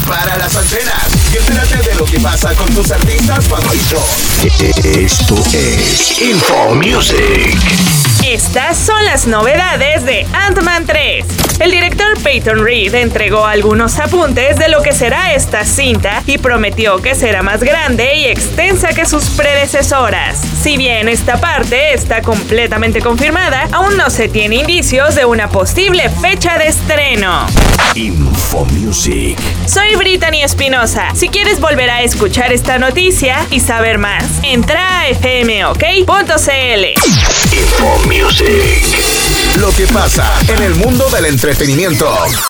Prepara las antenas y entérate de lo que pasa con tus artistas favoritos. Esto es Info Music. Estas son las novedades de Ant-Man 3. El director Peyton Reed entregó algunos apuntes de lo que será esta cinta y prometió que será más grande y extensa que sus predecesoras. Si bien esta parte está completamente confirmada, aún no se tiene indicios de una posible fecha de estreno. Info Music. Soy Brittany Espinosa. Si quieres volver a escuchar esta noticia y saber más, entra a fmok.cl. Info Music. Lo que pasa en el mundo del entretenimiento.